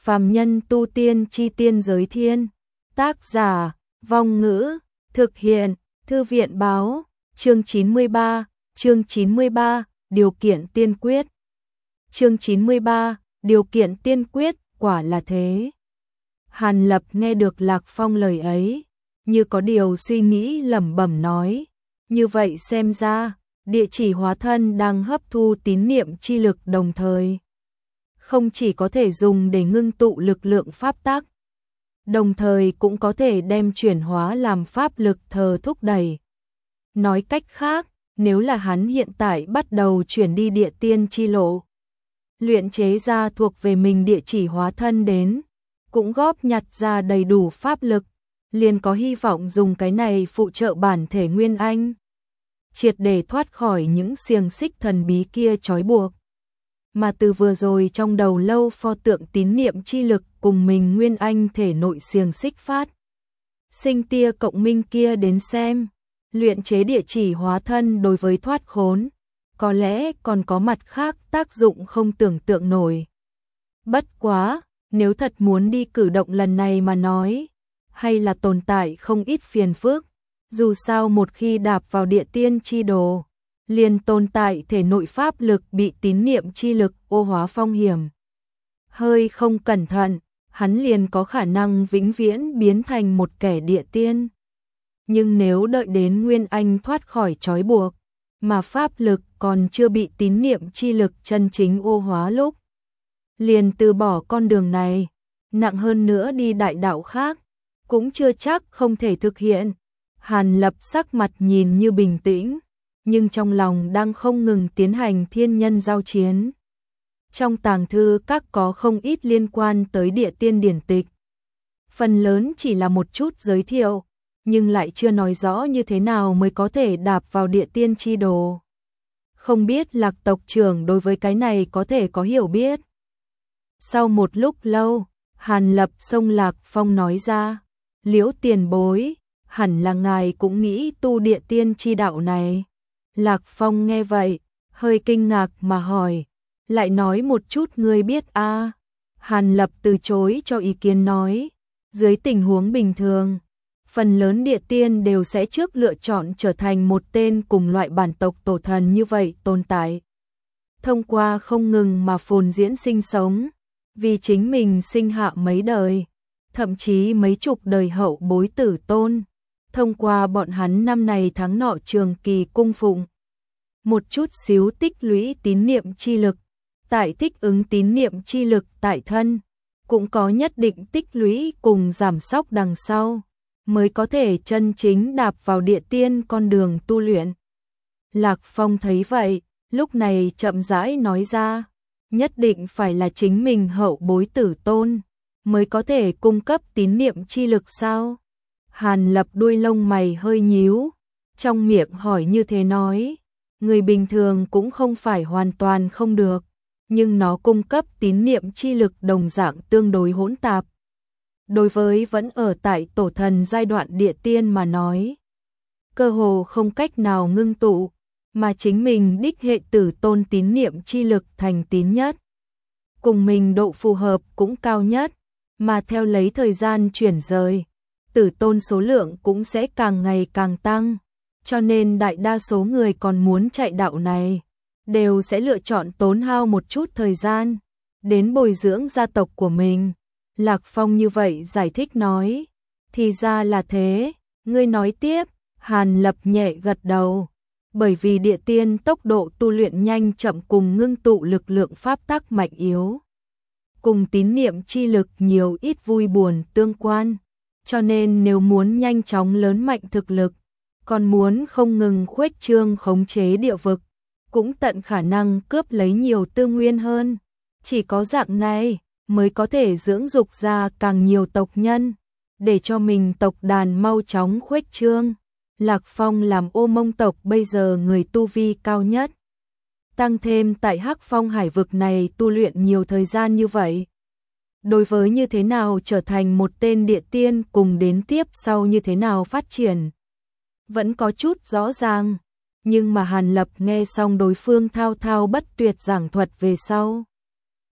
Phàm nhân tu tiên chi tiên giới thiên. Tác giả, Vong Ngữ, thực hiện, Thư viện báo, chương 93, điều kiện tiên quyết. Chương 93, điều kiện tiên quyết, quả là thế. Hàn Lập nghe được Lạc Phong lời ấy, như có điều suy nghĩ lẩm bẩm nói, như vậy xem ra, địa chỉ hóa thân đang hấp thu tín niệm chi lực đồng thời. Không chỉ có thể dùng để ngưng tụ lực lượng pháp tắc, đồng thời cũng có thể đem chuyển hóa làm pháp lực thờ thúc đẩy. Nói cách khác, nếu là hắn hiện tại bắt đầu chuyển đi địa tiên chi lộ, luyện chế ra thuộc về mình địa chỉ hóa thân đến, cũng góp nhặt ra đầy đủ pháp lực, liền có hy vọng dùng cái này phụ trợ bản thể Nguyên Anh, triệt để thoát khỏi những xiềng xích thần bí kia trói buộc. Mà từ vừa rồi trong đầu lâu pho tượng tín niệm chi lực cùng mình Nguyên Anh thể nội xiềng xích phát sinh tia cộng minh kia đến xem, luyện chế địa chỉ hóa thân đối với thoát khốn, có lẽ còn có mặt khác tác dụng không tưởng tượng nổi. Bất quá, nếu thật muốn đi cử động lần này mà nói, hay là tồn tại không ít phiền phức, dù sao một khi đạp vào địa tiên chi đồ, liền tồn tại thể nội pháp lực bị tín niệm chi lực ô hóa phong hiểm. Hơi không cẩn thận, hắn liền có khả năng vĩnh viễn biến thành một kẻ địa tiên. Nhưng nếu đợi đến Nguyên Anh thoát khỏi trói buộc, mà pháp lực còn chưa bị tín niệm chi lực chân chính ô hóa lúc, liền từ bỏ con đường này, nặng hơn nữa đi đại đạo khác, cũng chưa chắc không thể thực hiện. Hàn Lập sắc mặt nhìn như bình tĩnh, nhưng trong lòng đang không ngừng tiến hành thiên nhân giao chiến. Trong tàng thư các có không ít liên quan tới địa tiên điển tịch. Phần lớn chỉ là một chút giới thiệu, nhưng lại chưa nói rõ như thế nào mới có thể đạp vào địa tiên chi đồ. Không biết Lạc tộc trưởng đối với cái này có thể có hiểu biết. Sau một lúc lâu, Hàn Lập xông Lạc Phong nói ra, Liễu tiền bối, hẳn là ngài cũng nghĩ tu địa tiên chi đạo này. Lạc Phong nghe vậy, hơi kinh ngạc mà hỏi, lại nói một chút ngươi biết a? Hàn Lập từ chối cho ý kiến nói, dưới tình huống bình thường, phần lớn địa tiên đều sẽ trước lựa chọn trở thành một tên cùng loại bản tộc tổ thần như vậy tồn tại. Thông qua không ngừng mà phồn diễn sinh sống, vì chính mình sinh hạ mấy đời, thậm chí mấy chục đời hậu bối tử tôn. Thông qua bọn hắn năm này tháng nọ trường kỳ cung phụng, một chút xíu tích lũy tín niệm chi lực, tại thích ứng tín niệm chi lực tại thân, cũng có nhất định tích lũy cùng giảm sóc đằng sau, mới có thể chân chính đạp vào địa tiên con đường tu luyện. Lạc Phong thấy vậy, lúc này chậm rãi nói ra, nhất định phải là chính mình hậu bối tử tôn, mới có thể cung cấp tín niệm chi lực sao? Hàn Lập đuôi lông mày hơi nhíu, trong miệng hỏi như thế nói, người bình thường cũng không phải hoàn toàn không được, nhưng nó cung cấp tín niệm chi lực đồng dạng tương đối hỗn tạp. Đối với vẫn ở tại tổ thần giai đoạn địa tiên mà nói, cơ hồ không cách nào ngưng tụ, mà chính mình đích hệ tử tôn tín niệm chi lực thành tín nhất. Cùng mình độ phù hợp cũng cao nhất, mà theo lấy thời gian chuyển rời, tử tôn số lượng cũng sẽ càng ngày càng tăng, cho nên đại đa số người còn muốn chạy đạo này, đều sẽ lựa chọn tốn hao một chút thời gian, đến bồi dưỡng gia tộc của mình. Lạc Phong như vậy giải thích nói, thì ra là thế, ngươi nói tiếp. Hàn Lập nhẹ gật đầu, bởi vì địa tiên tốc độ tu luyện nhanh chậm cùng ngưng tụ lực lượng pháp tắc mạnh yếu, cùng tín niệm chi lực nhiều ít vui buồn tương quan, cho nên nếu muốn nhanh chóng lớn mạnh thực lực, còn muốn không ngừng khuếch trương khống chế địa vực, cũng tận khả năng cướp lấy nhiều tư nguyên hơn. Chỉ có dạng này mới có thể dưỡng dục ra càng nhiều tộc nhân, để cho mình tộc đàn mau chóng khuếch trương. Lạc Phong làm Ô Mông tộc bây giờ người tu vi cao nhất, tăng thêm tại Hắc Phong hải vực này tu luyện nhiều thời gian như vậy. Đối với như thế nào trở thành một tên địa tiên cùng đến tiếp sau như thế nào phát triển, vẫn có chút rõ ràng, nhưng mà Hàn Lập nghe xong đối phương thao thao bất tuyệt giảng thuật về sau,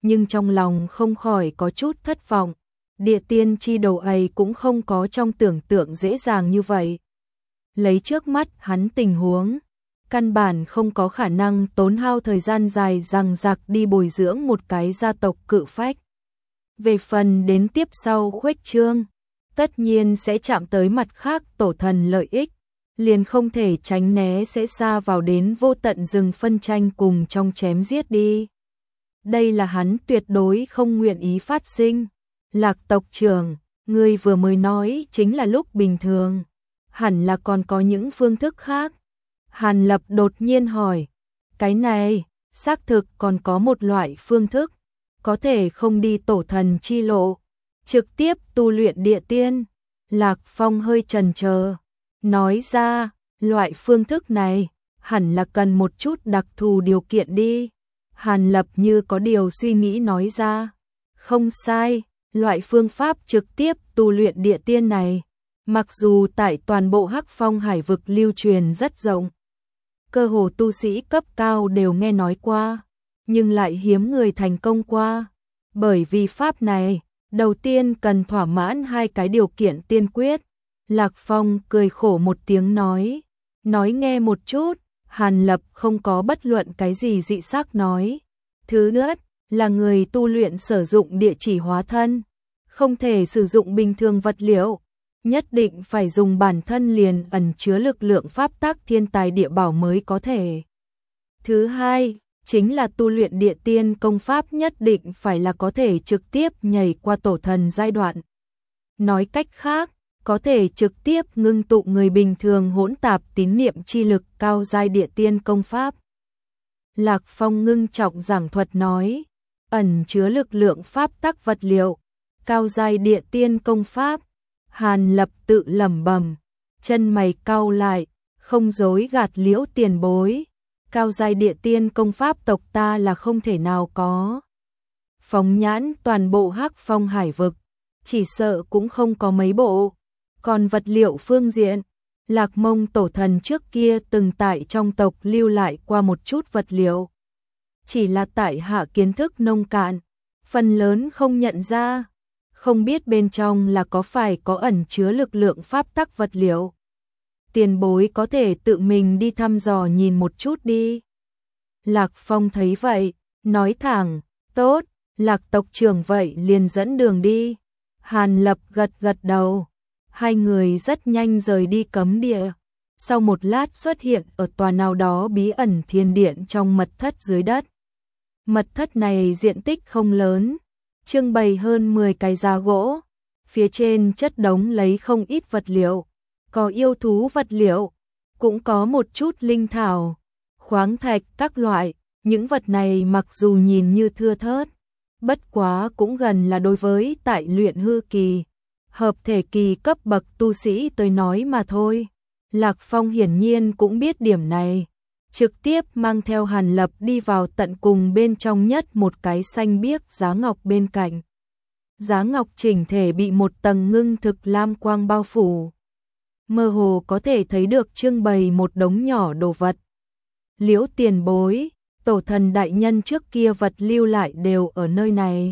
nhưng trong lòng không khỏi có chút thất vọng. Địa tiên chi đồ ấy cũng không có trong tưởng tượng dễ dàng như vậy. Lấy trước mắt hắn tình huống, căn bản không có khả năng tốn hao thời gian dài dằng dặc đi bồi dưỡng một cái gia tộc cự phách. Về phần đến tiếp sau khuếch trương, tất nhiên sẽ chạm tới mặt khác tổ thần lợi ích, liền không thể tránh né sẽ xa vào đến vô tận rừng phân tranh cùng trong chém giết đi. Đây là hắn tuyệt đối không nguyện ý phát sinh. Lạc tộc trưởng, ngươi vừa mới nói chính là lúc bình thường, hẳn là còn có những phương thức khác. Hàn Lập đột nhiên hỏi, cái này, xác thực còn có một loại phương thức, có thể không đi tổ thần chi lộ, trực tiếp tu luyện địa tiên. Lạc Phong hơi chần chờ, nói ra, loại phương thức này, hẳn là cần một chút đặc thù điều kiện đi. Hàn Lập như có điều suy nghĩ nói ra, không sai, loại phương pháp trực tiếp tu luyện địa tiên này, mặc dù tại toàn bộ Hắc Phong hải vực lưu truyền rất rộng, cơ hồ tu sĩ cấp cao đều nghe nói qua, nhưng lại hiếm người thành công qua. Bởi vì pháp này, đầu tiên cần thỏa mãn hai cái điều kiện tiên quyết. Lạc Phong cười khổ một tiếng nói nghe một chút. Hàn Lập không có bất luận cái gì dị sắc nói. Thứ nhất, là người tu luyện sử dụng địa chỉ hóa thân, không thể sử dụng bình thường vật liệu, nhất định phải dùng bản thân liền ẩn chứa lực lượng pháp tắc thiên tài địa bảo mới có thể. Thứ hai, chính là tu luyện địa tiên công pháp nhất định phải là có thể trực tiếp nhảy qua tổ thần giai đoạn. Nói cách khác, có thể trực tiếp ngưng tụ người bình thường hỗn tạp tín niệm chi lực cao giai địa tiên công pháp. Lạc Phong ngưng trọng giảng thuật nói, ẩn chứa lực lượng pháp tắc vật liệu, cao giai địa tiên công pháp. Hàn Lập tự lẩm bẩm, chân mày cau lại, không dối gạt Liễu tiền bối. Cao giai địa tiên công pháp tộc ta là không thể nào có. Phóng nhãn toàn bộ Hắc Phong hải vực, chỉ sợ cũng không có mấy bộ. Còn vật liệu phương diện, Lạc Mông tổ thần trước kia từng tại trong tộc lưu lại qua một chút vật liệu. Chỉ là tại hạ kiến thức nông cạn, phần lớn không nhận ra, không biết bên trong là có phải có ẩn chứa lực lượng pháp tắc vật liệu. Tiền bối có thể tự mình đi thăm dò nhìn một chút đi. Lạc Phong thấy vậy, nói thẳng, tốt, Lạc tộc trưởng vậy liền dẫn đường đi. Hàn Lập gật gật đầu. Hai người rất nhanh rời đi cấm địa. Sau một lát xuất hiện ở tòa nào đó bí ẩn thiên điện trong mật thất dưới đất. Mật thất này diện tích không lớn, trưng bày hơn 10 cái giá gỗ. Phía trên chất đống lấy không ít vật liệu, có yêu thú vật liệu, cũng có một chút linh thảo, khoáng thạch các loại. Những vật này mặc dù nhìn như thưa thớt, bất quá cũng gần là đối với tại luyện hư kỳ, hợp thể kỳ cấp bậc tu sĩ tới nói mà thôi. Lạc Phong hiển nhiên cũng biết điểm này, trực tiếp mang theo Hàn Lập đi vào tận cùng bên trong nhất một cái xanh biếc giá ngọc bên cạnh. Giá ngọc chỉnh thể bị một tầng ngưng thực lam quang bao phủ, mơ hồ có thể thấy được trưng bày một đống nhỏ đồ vật. Liễu tiền bối, tổ thần đại nhân trước kia vật lưu lại đều ở nơi này.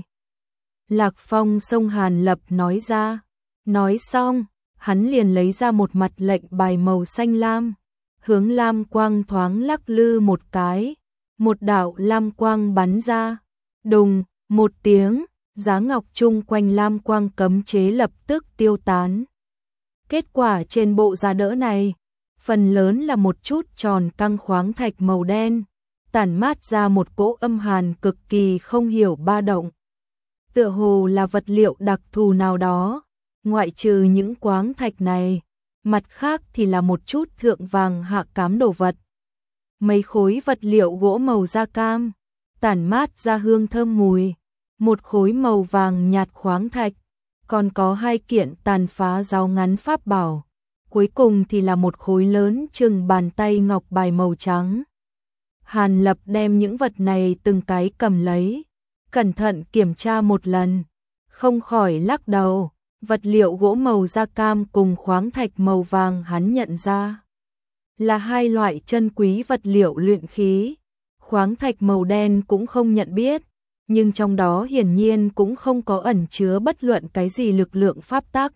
Lạc Phong xông Hàn Lập nói ra. Nói xong, hắn liền lấy ra một mặt lệnh bài màu xanh lam, hướng lam quang thoáng lắc lư một cái, một đạo lam quang bắn ra, đùng, một tiếng, giá ngọc chung quanh lam quang cấm chế lập tức tiêu tán. Kết quả trên bộ giá đỡ này, phần lớn là một chút tròn căng khoáng thạch màu đen, tản mát ra một cỗ âm hàn cực kỳ không hiểu ba động. Tựa hồ là vật liệu đặc thù nào đó. Ngoại trừ những khoáng thạch này, mặt khác thì là một chút thượng vàng hạ cám đồ vật. Mấy khối vật liệu gỗ màu da cam, tản mát ra hương thơm mùi, một khối màu vàng nhạt khoáng thạch, còn có hai kiện tàn phá giáo ngắn pháp bảo. Cuối cùng thì là một khối lớn chừng bàn tay ngọc bài màu trắng. Hàn Lập đem những vật này từng cái cầm lấy, cẩn thận kiểm tra một lần, không khỏi lắc đầu. Vật liệu gỗ màu da cam cùng khoáng thạch màu vàng hắn nhận ra là hai loại chân quý vật liệu luyện khí. Khoáng thạch màu đen cũng không nhận biết, nhưng trong đó hiển nhiên cũng không có ẩn chứa bất luận cái gì lực lượng pháp tắc.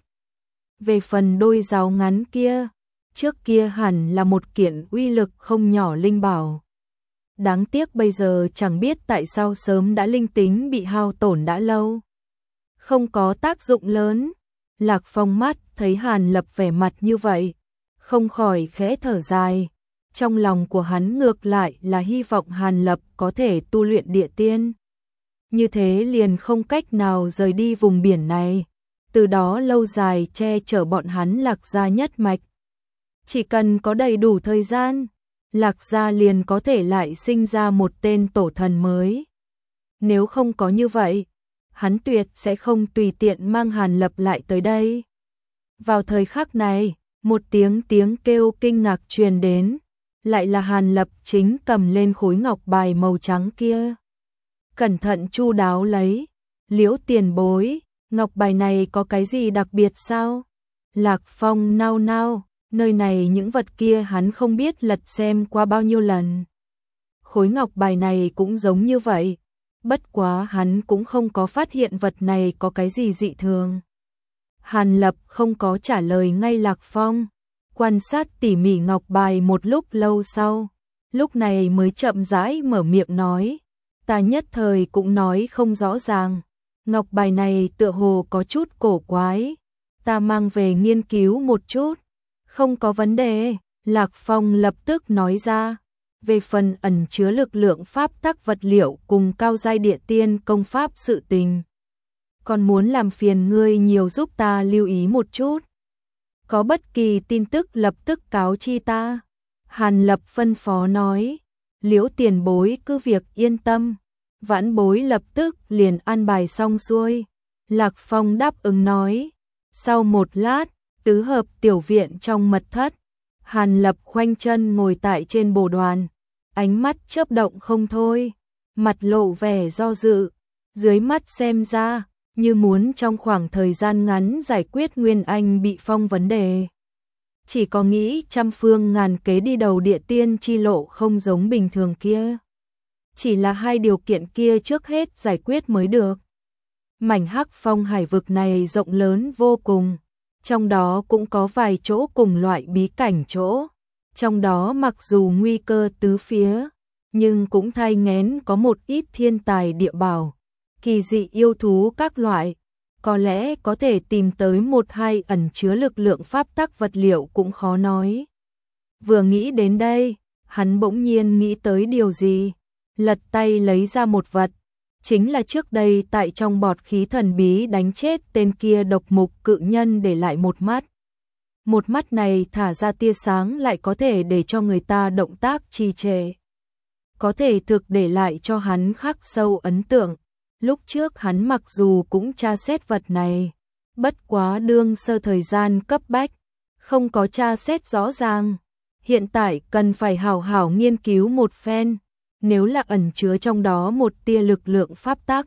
Về phần đôi giáo ngắn kia, trước kia hẳn là một kiện uy lực không nhỏ linh bảo. Đáng tiếc bây giờ chẳng biết tại sao sớm đã linh tính bị hao tổn đã lâu. Không có tác dụng lớn. Lạc Phong mắt thấy Hàn Lập vẻ mặt như vậy, không khỏi khẽ thở dài. Trong lòng của hắn ngược lại là hy vọng Hàn Lập có thể tu luyện địa tiên. Như thế liền không cách nào rời đi vùng biển này, từ đó lâu dài che chở bọn hắn Lạc gia nhất mạch. Chỉ cần có đầy đủ thời gian, Lạc gia liền có thể lại sinh ra một tên tổ thần mới. Nếu không có như vậy, hắn tuyệt sẽ không tùy tiện mang Hàn Lập lại tới đây. Vào thời khắc này, một tiếng kêu kinh ngạc truyền đến, lại là Hàn Lập chính cầm lên khối ngọc bài màu trắng kia. Cẩn thận chu đáo lấy, Liễu tiền bối, ngọc bài này có cái gì đặc biệt sao? Lạc Phong nao nao, nơi này những vật kia hắn không biết lật xem qua bao nhiêu lần. Khối ngọc bài này cũng giống như vậy, bất quá hắn cũng không có phát hiện vật này có cái gì dị thường. Hàn Lập không có trả lời ngay Lạc Phong, quan sát tỉ mỉ ngọc bài một lúc lâu sau, lúc này mới chậm rãi mở miệng nói, ta nhất thời cũng nói không rõ ràng, ngọc bài này tựa hồ có chút cổ quái, ta mang về nghiên cứu một chút. Không có vấn đề, Lạc Phong lập tức nói ra. Về phần ẩn chứa lực lượng pháp tắc vật liệu cùng cao giai địa tiên công pháp sự tình, còn muốn làm phiền ngươi nhiều giúp ta lưu ý một chút. Có bất kỳ tin tức lập tức cáo chi ta. Hàn Lập phân phó nói, Liễu tiền bối cứ việc yên tâm, vãn bối lập tức liền an bài xong xuôi. Lạc Phong đáp ứng nói. Sau một lát, tứ hợp tiểu viện trong mật thất, Hàn Lập khoanh chân ngồi tại trên bồ đoàn, ánh mắt chớp động không thôi, mặt lộ vẻ do dự, dưới mắt xem ra như muốn trong khoảng thời gian ngắn giải quyết Nguyên Anh bị phong vấn đề. Chỉ có nghĩ trăm phương ngàn kế đi đầu địa tiên chi lộ không giống bình thường kia. Chỉ là hai điều kiện kia trước hết giải quyết mới được. Mảnh Hắc Phong hải vực này rộng lớn vô cùng, trong đó cũng có vài chỗ cùng loại bí cảnh chỗ. Trong đó mặc dù nguy cơ tứ phía, nhưng cũng thai nghén có một ít thiên tài địa bảo, kỳ dị yêu thú các loại, có lẽ có thể tìm tới một hai ẩn chứa lực lượng pháp tắc vật liệu cũng khó nói. Vừa nghĩ đến đây, hắn bỗng nhiên nghĩ tới điều gì, lật tay lấy ra một vật, chính là trước đây tại trong bọt khí thần bí đánh chết tên kia độc mục cự nhân để lại một mắt. Một mắt này thả ra tia sáng lại có thể để cho người ta động tác trì trệ. Có thể thực để lại cho hắn khắc sâu ấn tượng. Lúc trước hắn mặc dù cũng tra xét vật này, bất quá đương sơ thời gian cấp bách, không có tra xét rõ ràng. Hiện tại cần phải hảo hảo nghiên cứu một phen, nếu là ẩn chứa trong đó một tia lực lượng pháp tắc.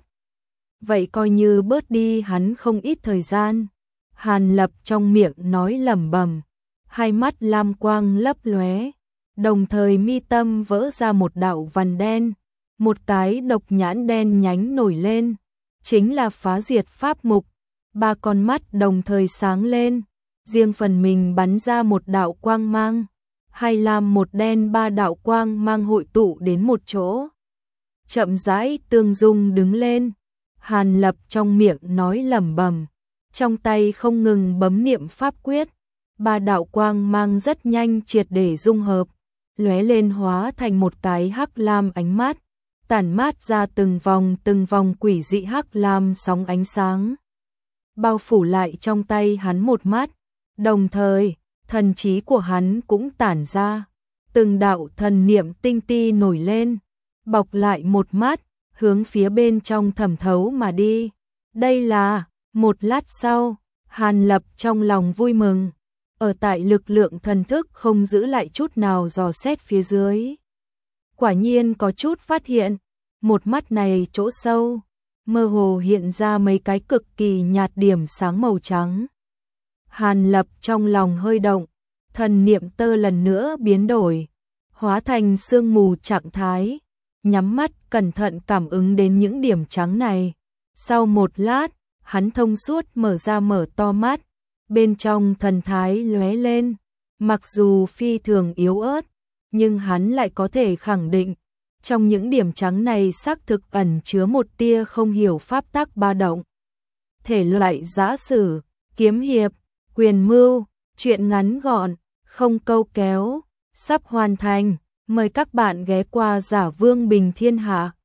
Vậy coi như bớt đi hắn không ít thời gian. Hàn Lập trong miệng nói lẩm bẩm, hai mắt lam quang lấp lóe, đồng thời mi tâm vỡ ra một đạo vằn đen, một cái độc nhãn đen nhánh nổi lên, chính là phá diệt pháp mục. Ba con mắt đồng thời sáng lên, riêng phần mình bắn ra một đạo quang mang, hai lam một đen, ba đạo quang mang hội tụ đến một chỗ, chậm rãi tương dung đứng lên. Hàn Lập trong miệng nói lẩm bẩm, trong tay không ngừng bấm niệm pháp quyết, ba đạo quang mang rất nhanh triệt để dung hợp, lóe lên hóa thành một cái hắc lam ánh mắt, tản mát ra từng vòng quỷ dị hắc lam sóng ánh sáng, bao phủ lại trong tay hắn một mắt. Đồng thời, thần trí của hắn cũng tản ra, từng đạo thần niệm tinh ti nổi lên, bọc lại một mắt, hướng phía bên trong thẩm thấu mà đi. Đây là, một lát sau, Hàn Lập trong lòng vui mừng, ở tại lực lượng thần thức không giữ lại chút nào dò xét phía dưới. Quả nhiên có chút phát hiện, một mắt này chỗ sâu, mơ hồ hiện ra mấy cái cực kỳ nhạt điểm sáng màu trắng. Hàn Lập trong lòng hơi động, thần niệm tơ lần nữa biến đổi, hóa thành sương mù trạng thái, nhắm mắt cẩn thận cảm ứng đến những điểm trắng này. Sau một lát, hắn thông suốt mở to mắt, bên trong thần thái lóe lên, mặc dù phi thường yếu ớt, nhưng hắn lại có thể khẳng định, trong những điểm trắng này xác thực ẩn chứa một tia không hiểu pháp tắc ba động. Thể loại giã sử, kiếm hiệp, quyền mưu, truyện ngắn gọn, không câu kéo, sắp hoàn thành, mời các bạn ghé qua Giả Vương Bình Thiên Hạ.